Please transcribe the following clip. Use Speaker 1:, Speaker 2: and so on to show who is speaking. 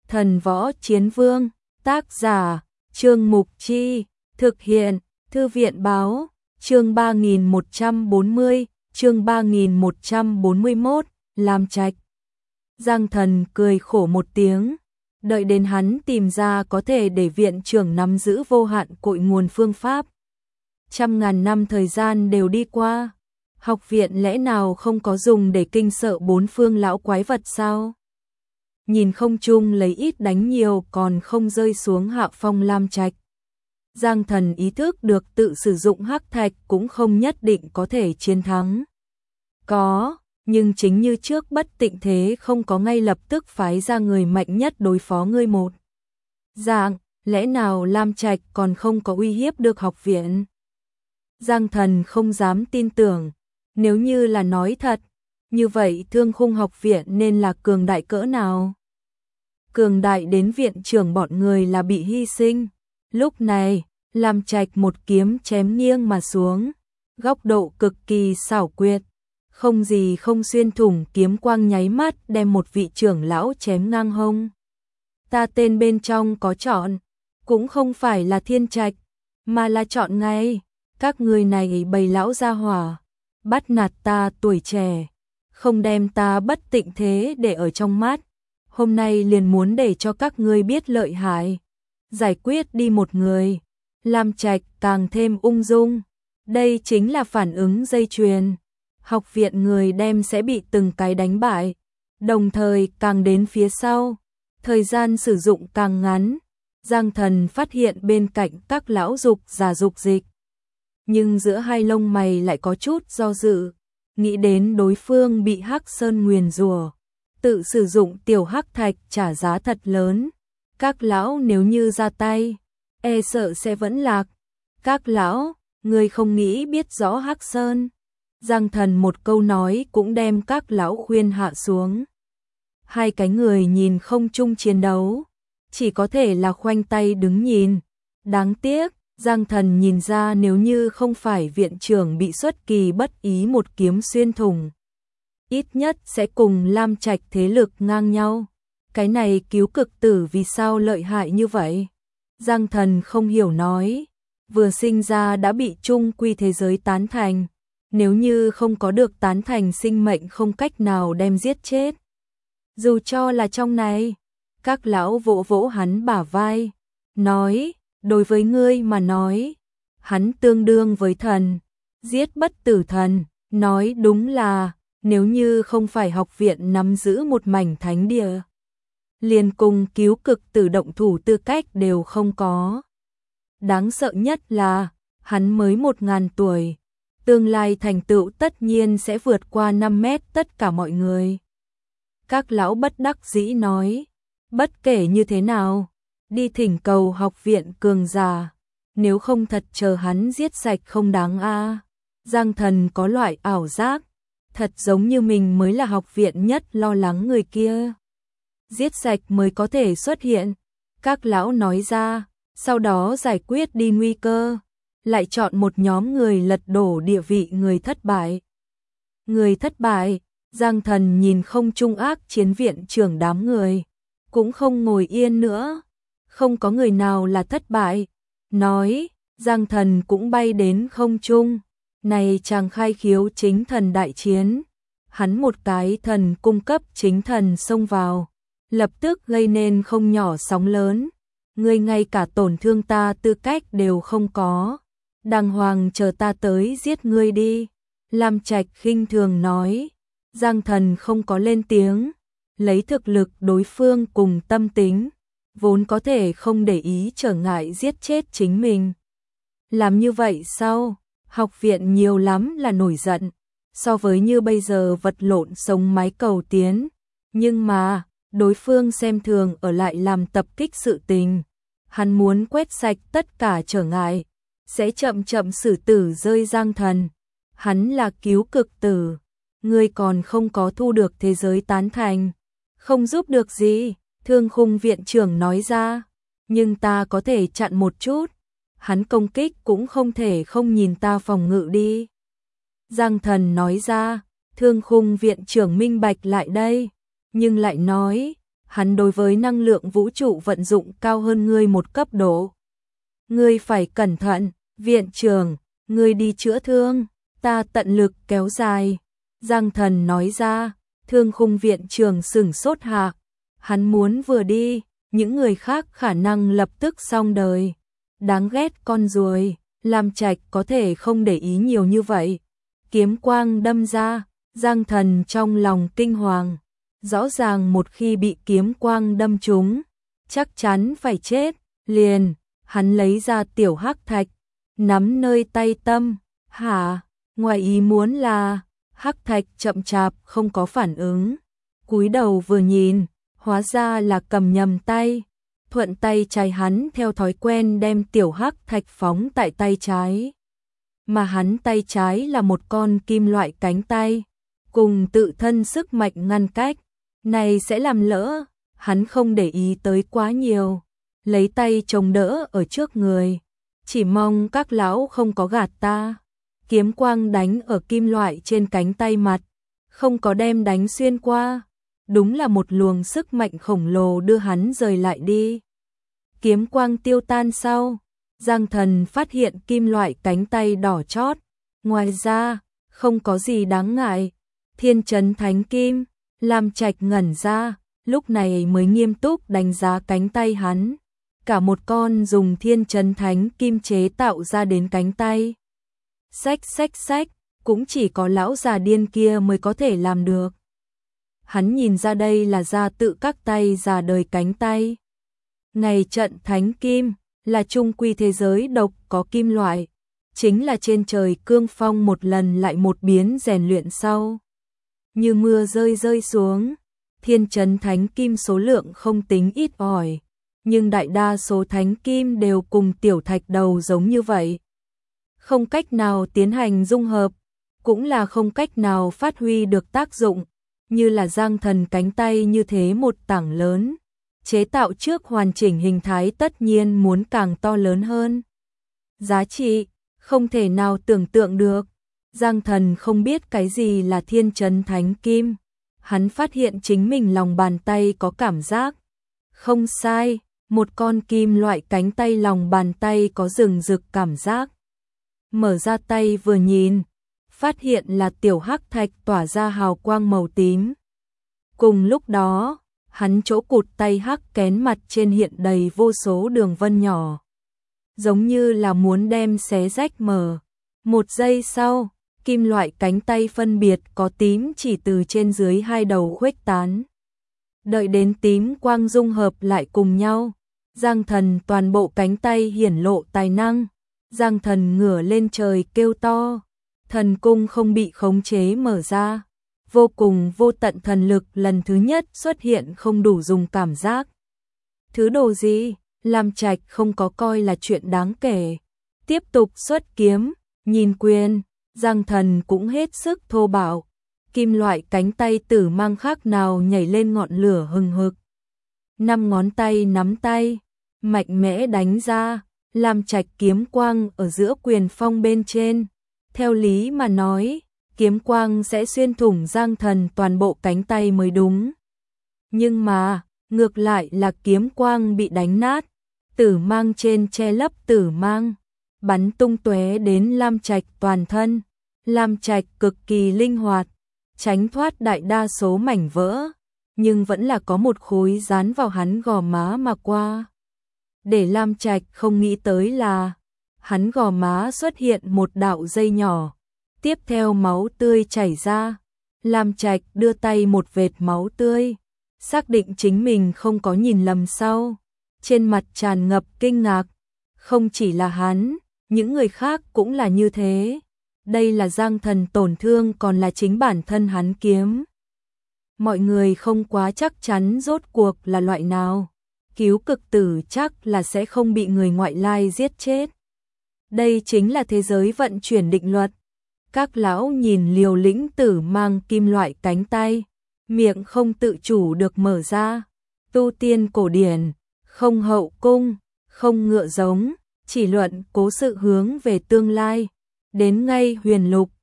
Speaker 1: Thần Võ Chiến Vương, tác giả, Trương Mục Chi, thực hiện, Thư viện Báo, chương 3140, chương 3141, Lam Trạch. Giang Thần cười khổ một tiếng, đợi đến hắn tìm ra có thể để viện trưởng nắm giữ vô hạn cội nguồn phương pháp. Trăm ngàn năm thời gian đều đi qua, học viện lẽ nào không có dùng để kinh sợ bốn phương lão quái vật sao? Nhìn không trung lấy ít đánh nhiều còn không rơi xuống hạ phong Lam Trạch. Giang Thần ý thức được tự sử dụng hắc thạch cũng không nhất định có thể chiến thắng. Có, nhưng chính như trước Bất Tịnh Thế không có ngay lập tức phái ra người mạnh nhất đối phó ngươi một dạng, lẽ nào Lam Trạch còn không có uy hiếp được học viện? Giang Thần không dám tin tưởng, nếu như là nói thật, như vậy Thương Khung học viện nên là cường đại cỡ nào? Cường đại đến viện trưởng bọn người là bị hy sinh. Lúc này, Lam Trạch một kiếm chém nghiêng mà xuống, góc độ cực kỳ xảo quyệt, không gì không xuyên thủng, kiếm quang nháy mắt đem một vị trưởng lão chém ngang hông. Ta tên bên trong có chọn, cũng không phải là Thiên Trạch, mà là chọn ngay, các người này bầy lão gia hỏa, bắt nạt ta tuổi trẻ, không đem ta Bất Tịnh Thế để ở trong mắt, hôm nay liền muốn để cho các ngươi biết lợi hại. Giải quyết đi một người, Lam Trạch càng thêm ung dung. Đây chính là phản ứng dây chuyền. Học viện người đem sẽ bị từng cái đánh bại, đồng thời càng đến phía sau, thời gian sử dụng càng ngắn. Giang Thần phát hiện bên cạnh các lão dục già dục dịch, nhưng giữa hai lông mày lại có chút do dự, nghĩ đến đối phương bị Hắc Sơn nguyền rủa, tự sử dụng tiểu hắc thạch trả giá thật lớn. Các lão nếu như ra tay, e sợ sẽ vẫn lạc. Các lão, người không nghĩ biết rõ Hắc Sơn. Giang Thần một câu nói cũng đem các lão khuyên hạ xuống. Hai cái người nhìn không chung chiến đấu, chỉ có thể là khoanh tay đứng nhìn. Đáng tiếc, Giang Thần nhìn ra nếu như không phải viện trưởng bị xuất kỳ bất ý một kiếm xuyên thủng, ít nhất sẽ cùng Lam Trạch thế lực ngang nhau. Cái này Cứu Cực Tử vì sao lợi hại như vậy? Giang Thần không hiểu nói, vừa sinh ra đã bị chung quy thế giới tán thành, nếu như không có được tán thành sinh mệnh không cách nào đem giết chết. Dù cho là trong này, các lão vỗ vỗ hắn bả vai, nói, đối với ngươi mà nói, hắn tương đương với thần, giết bất tử thần, nói đúng là, nếu như không phải học viện nắm giữ một mảnh thánh địa, liền cùng Cứu Cực Tử động thủ tư cách đều không có. Đáng sợ nhất là, hắn mới 1000 tuổi, tương lai thành tựu tất nhiên sẽ vượt qua 5 mét tất cả mọi người. Các lão bất đắc dĩ nói, bất kể như thế nào, đi thỉnh cầu học viện cường giả, nếu không thật chờ hắn giết sạch không đáng a. Giang Thần có loại ảo giác, thật giống như mình mới là học viện nhất lo lắng người kia. Giết sạch mới có thể xuất hiện. Các lão nói ra, sau đó giải quyết đi nguy cơ, lại chọn một nhóm người lật đổ địa vị người thất bại. Người thất bại, Giang Thần nhìn không trung ác chiến viện trưởng đám người, cũng không ngồi yên nữa. Không có người nào là thất bại. Nói, Giang Thần cũng bay đến không trung. Này chàng khai khiếu chính thần đại chiến. Hắn một cái thần cung cấp chính thần xông vào, lập tức gây nên không nhỏ sóng lớn. Ngươi ngay cả tổn thương ta tư cách đều không có, đàng hoàng chờ ta tới giết ngươi đi. Lam Trạch khinh thường nói. Giang Thần không có lên tiếng, lấy thực lực đối phương cùng tâm tính, vốn có thể không để ý trở ngại giết chết chính mình. Làm như vậy sao? Học viện nhiều lắm là nổi giận, so với như bây giờ vật lộn sống mái cầu tiến, nhưng mà đối phương xem thường ở lại làm tập kích sự tình. Hắn muốn quét sạch tất cả trở ngại, sẽ chậm chậm xử tử rơi Giang Thần. Hắn là Cứu Cực Tử, ngươi còn không có thu được thế giới tán thành, không giúp được gì. Thương Khung viện trưởng nói ra, nhưng ta có thể chặn một chút, hắn công kích cũng không thể không nhìn ta phòng ngự đi. Giang Thần nói ra, Thương Khung viện trưởng minh bạch lại đây, nhưng lại nói, hắn đối với năng lượng vũ trụ vận dụng cao hơn ngươi một cấp độ. Ngươi phải cẩn thận, viện trưởng, ngươi đi chữa thương, ta tận lực kéo dài. Giang Thần nói ra, Thương Khung viện trưởng sửng sốt hạ. Hắn muốn vừa đi, những người khác khả năng lập tức xong đời. Đáng ghét con ruồi, Lam Trạch có thể không để ý nhiều như vậy. Kiếm quang đâm ra, Giang Thần trong lòng kinh hoàng. Rõ ràng một khi bị kiếm quang đâm trúng, chắc chắn phải chết. Liền, hắn lấy ra tiểu hắc thạch, nắm nơi tay tâm. Hả? Ngoài ý muốn là hắc thạch chậm chạp không có phản ứng. Cúi đầu vừa nhìn, hóa ra là cầm nhầm tay. Thuận tay trái hắn theo thói quen đem tiểu hắc thạch phóng tại tay trái. Mà hắn tay trái là một con kim loại cánh tay, cùng tự thân sức mạnh ngăn cách. Này sẽ làm lỡ, hắn không để ý tới quá nhiều. Lấy tay chống đỡ ở trước người. Chỉ mong các lão không có gạt ta. Kiếm quang đánh ở kim loại trên cánh tay mặt, không có đem đánh xuyên qua. Đúng là một luồng sức mạnh khổng lồ đưa hắn rời lại đi. Kiếm quang tiêu tan sau, Giang Thần phát hiện kim loại cánh tay đỏ chót. Ngoài ra, không có gì đáng ngại. Thiên Chấn Thánh Kim, Lam Trạch ngẩn ra, lúc này mới nghiêm túc đánh giá cánh tay hắn. Cả một con dùng Thiên Chấn Thánh Kim chế tạo ra đến cánh tay. Xách, cũng chỉ có lão già điên kia mới có thể làm được. Hắn nhìn ra đây là ra tự các tay già đời cánh tay. Ngày trận Thánh Kim là trung quy thế giới độc có kim loại, chính là trên trời cương phong một lần lại một biến rèn luyện sau. Như mưa rơi xuống, Thiên Chấn Thánh Kim số lượng không tính ít ỏi, nhưng đại đa số Thánh Kim đều cùng tiểu thạch đầu giống như vậy. Không cách nào tiến hành dung hợp, cũng là không cách nào phát huy được tác dụng, như là Giang Thần cánh tay như thế một tảng lớn. Chế tạo trước hoàn chỉnh hình thái tất nhiên muốn càng to lớn hơn. Giá trị, không thể nào tưởng tượng được. Giang Thần không biết cái gì là Thiên Chấn Thánh Kim. Hắn phát hiện chính mình lòng bàn tay có cảm giác. Không sai, một con kim loại cánh tay lòng bàn tay có rừng rực cảm giác. Mở ra tay vừa nhìn, phát hiện là tiểu hắc thạch tỏa ra hào quang màu tím. Cùng lúc đó, hắn chỗ cụt tay hắc kén mặt trên hiện đầy vô số đường vân nhỏ. Giống như là muốn đem xé rách mở. Một giây sau, kim loại cánh tay phân biệt có tím chỉ từ trên dưới hai đầu khuếch tán. Đợi đến tím quang dung hợp lại cùng nhau, Giang Thần toàn bộ cánh tay hiển lộ tài năng. Giang Thần ngửa lên trời kêu to, thần cung không bị khống chế mở ra. Vô cùng vô tận thần lực lần thứ nhất xuất hiện không đủ dùng cảm giác. Thứ đồ gì? Lam Trạch không có coi là chuyện đáng kể. Tiếp tục xuất kiếm, nhìn quyền, Giang Thần cũng hết sức thô bạo. Kim loại cánh tay tử mang khác nào nhảy lên ngọn lửa hừng hực. 5 ngón tay nắm tay, mạnh mẽ đánh ra, Lam Trạch kiếm quang ở giữa quyền phong bên trên. Theo lý mà nói, kiếm quang sẽ xuyên thủng Giang Thần toàn bộ cánh tay mới đúng. Nhưng mà, ngược lại là kiếm quang bị đánh nát, tử mang trên che lấp tử mang, bắn tung tóe đến Lam Trạch toàn thân. Lam Trạch cực kỳ linh hoạt, tránh thoát đại đa số mảnh vỡ, nhưng vẫn là có một khối dán vào hắn gò má mà qua. Để Lam Trạch không nghĩ tới là, hắn gò má xuất hiện một đạo dây nhỏ. Tiếp theo máu tươi chảy ra, Lam Trạch đưa tay một vệt máu tươi, xác định chính mình không có nhìn lầm sau, trên mặt tràn ngập kinh ngạc. Không chỉ là hắn, những người khác cũng là như thế. Đây là Giang Thần tổn thương còn là chính bản thân hắn kiếm. Mọi người không quá chắc chắn rốt cuộc là loại nào. Cứu cực tử chắc là sẽ không bị người ngoại lai giết chết. Đây chính là thế giới vận chuyển định luật. Các lão nhìn Liều Lĩnh Tử mang kim loại cánh tay, miệng không tự chủ được mở ra. Tu tiên cổ điển, không hậu cung, không ngựa giống, chỉ luận cố sự hướng về tương lai. Đến ngay huyền lục,